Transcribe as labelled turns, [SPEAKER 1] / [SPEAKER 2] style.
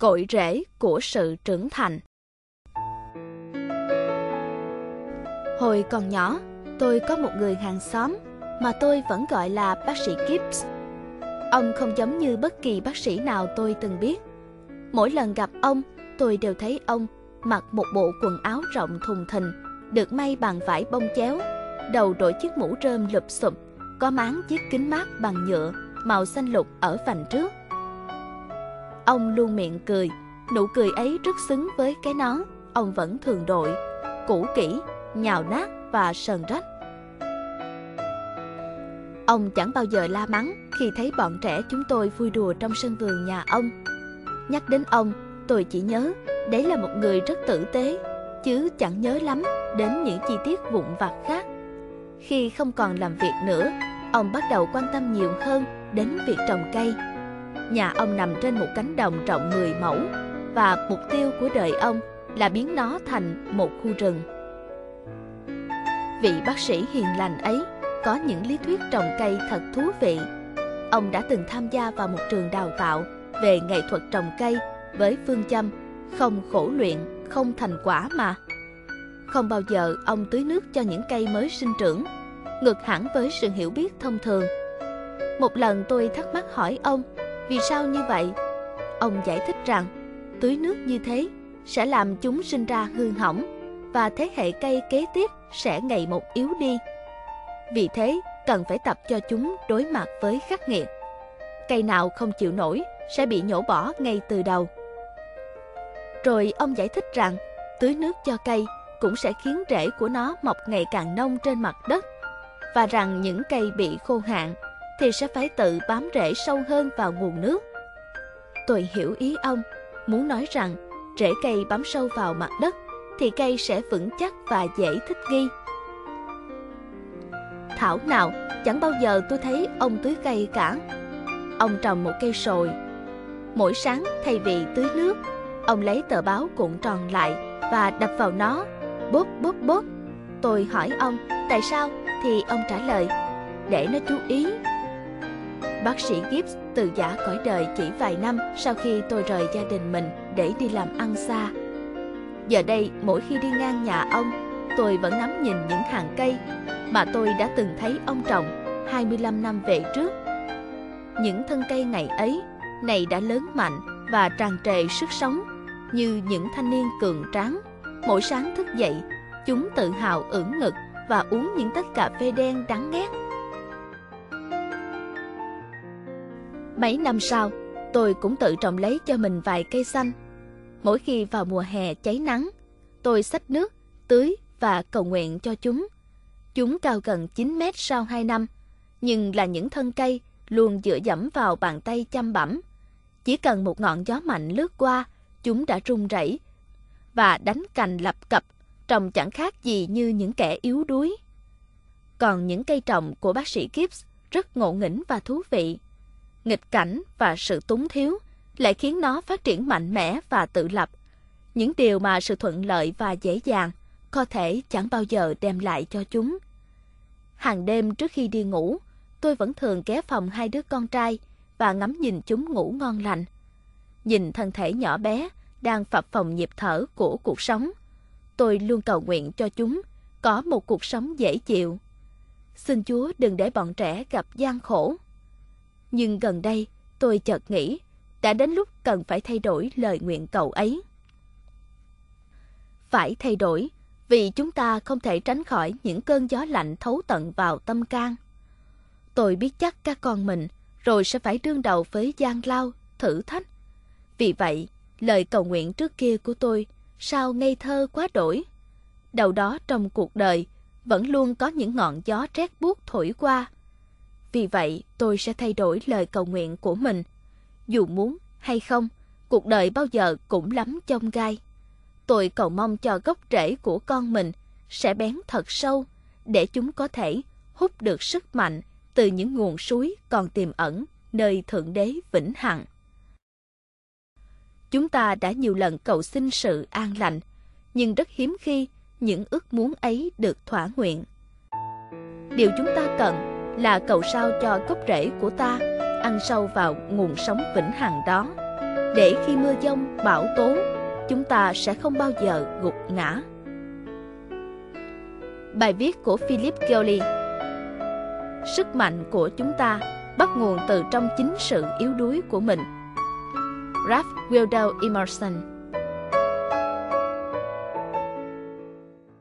[SPEAKER 1] cội rễ của sự trưởng thành. Hồi còn nhỏ, tôi có một người hàng xóm mà tôi vẫn gọi là bác sĩ Gibbs. Ông không giống như bất kỳ bác sĩ nào tôi từng biết. Mỗi lần gặp ông, tôi đều thấy ông mặc một bộ quần áo rộng thùng thình, được may bằng vải bông chéo, đầu đội chiếc mũ rơm lụp xụp, có máng chiếc kính mát bằng nhựa màu xanh lục ở vành trước. Ông luôn miệng cười, nụ cười ấy rất xứng với cái nón ông vẫn thường đội, cũ kỹ, nhào nát và sờn rách. Ông chẳng bao giờ la mắng khi thấy bọn trẻ chúng tôi vui đùa trong sân vườn nhà ông. Nhắc đến ông, tôi chỉ nhớ đấy là một người rất tử tế, chứ chẳng nhớ lắm đến những chi tiết vụn vặt khác. Khi không còn làm việc nữa, ông bắt đầu quan tâm nhiều hơn đến việc trồng cây. Nhà ông nằm trên một cánh đồng rộng 10 mẫu, và mục tiêu của đời ông là biến nó thành một khu rừng. Vị bác sĩ hiền lành ấy có những lý thuyết trồng cây thật thú vị. Ông đã từng tham gia vào một trường đào tạo về nghệ thuật trồng cây với phương châm không khổ luyện, không thành quả mà. Không bao giờ ông tưới nước cho những cây mới sinh trưởng, ngược hẳn với sự hiểu biết thông thường. Một lần tôi thắc mắc hỏi ông vì sao như vậy. Ông giải thích rằng tưới nước như thế sẽ làm chúng sinh ra hư hỏng, và thế hệ cây kế tiếp sẽ ngày một yếu đi. Vì thế, cần phải tập cho chúng đối mặt với khắc nghiệt. Cây nào không chịu nổi sẽ bị nhổ bỏ ngay từ đầu. Rồi ông giải thích rằng tưới nước cho cây cũng sẽ khiến rễ của nó mọc ngày càng nông trên mặt đất, và rằng những cây bị khô hạn thì sẽ phải tự bám rễ sâu hơn vào nguồn nước. Tôi hiểu ý ông, muốn nói rằng rễ cây bám sâu vào mặt đất thì cây sẽ vững chắc và dễ thích nghi. Thảo nào chẳng bao giờ tôi thấy ông tưới cây cả. Ông trồng một cây sồi. Mỗi sáng thay vì tưới nước, ông lấy tờ báo cuộn tròn lại và đập vào nó, bóp bóp bóp. Tôi hỏi ông tại sao thì ông trả lời để nó chú ý. Bác sĩ Gibbs từ giã cõi đời chỉ vài năm sau khi tôi rời gia đình mình để đi làm ăn xa. Giờ đây mỗi khi đi ngang nhà ông, tôi vẫn ngắm nhìn những hàng cây mà tôi đã từng thấy ông trồng 25 năm về trước. Những thân cây ngày ấy này đã lớn mạnh và tràn trề sức sống như những thanh niên cường tráng. Mỗi sáng thức dậy, chúng tự hào ưỡn ngực và uống những tách cà phê đen đắng nghét. Mấy năm sau, tôi cũng tự trồng lấy cho mình vài cây xanh. Mỗi khi vào mùa hè cháy nắng, tôi xách nước, tưới và cầu nguyện cho chúng. Chúng cao gần 9 mét sau 2 năm, nhưng là những thân cây luôn dựa dẫm vào bàn tay chăm bẵm. Chỉ cần một ngọn gió mạnh lướt qua, chúng đã rung rẩy và đánh cành lập cập, trông chẳng khác gì như những kẻ yếu đuối. Còn những cây trồng của bác sĩ Gibbs rất ngộ nghĩnh và thú vị. Nghịch cảnh và sự túng thiếu lại khiến nó phát triển mạnh mẽ và tự lập. Những điều mà sự thuận lợi và dễ dàng có thể chẳng bao giờ đem lại cho chúng. Hàng đêm trước khi đi ngủ, tôi vẫn thường ghé phòng hai đứa con trai và ngắm nhìn chúng ngủ ngon lành. Nhìn thân thể nhỏ bé đang phập phồng nhịp thở của cuộc sống, tôi luôn cầu nguyện cho chúng có một cuộc sống dễ chịu. Xin Chúa đừng để bọn trẻ gặp gian khổ. Nhưng gần đây, tôi chợt nghĩ, đã đến lúc cần phải thay đổi lời nguyện cầu ấy. Phải thay đổi, vì chúng ta không thể tránh khỏi những cơn gió lạnh thấu tận vào tâm can. Tôi biết chắc các con mình rồi sẽ phải đương đầu với gian lao, thử thách. Vì vậy, lời cầu nguyện trước kia của tôi sao ngây thơ quá đổi. Đâu đó trong cuộc đời vẫn luôn có những ngọn gió rét buốt thổi qua. Vì vậy, tôi sẽ thay đổi lời cầu nguyện của mình. Dù muốn hay không, cuộc đời bao giờ cũng lắm chông gai. Tôi cầu mong cho gốc rễ của con mình sẽ bén thật sâu, để chúng có thể hút được sức mạnh từ những nguồn suối còn tiềm ẩn nơi Thượng Đế vĩnh hằng. Chúng ta đã nhiều lần cầu xin sự an lành, nhưng rất hiếm khi những ước muốn ấy được thỏa nguyện. Điều chúng ta cần là cầu sao cho gốc rễ của ta ăn sâu vào nguồn sống vĩnh hằng đó. để khi mưa giông, bão tố, chúng ta sẽ không bao giờ gục ngã. Bài viết của Philip Kelly. Sức mạnh của chúng ta bắt nguồn từ trong chính sự yếu đuối của mình. Ralph Waldo Emerson.